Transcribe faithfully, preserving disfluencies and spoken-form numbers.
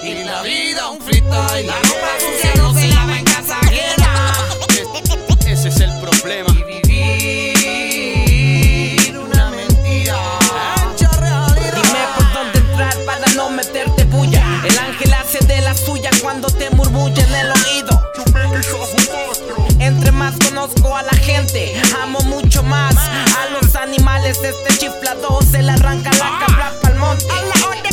Y la vida un freestyle. La ropa sucia no se lava en casa ajena. Ese es el problema. Y vivir una mentira hecha realidad. Dime por dónde entrar para no meterte bulla. El ángel hace de la suya cuando te murmulla en el oído. Entre más conozco a la gente, amo mucho más a los animales. Este chiflado se le arranca la cabra pa'l monte.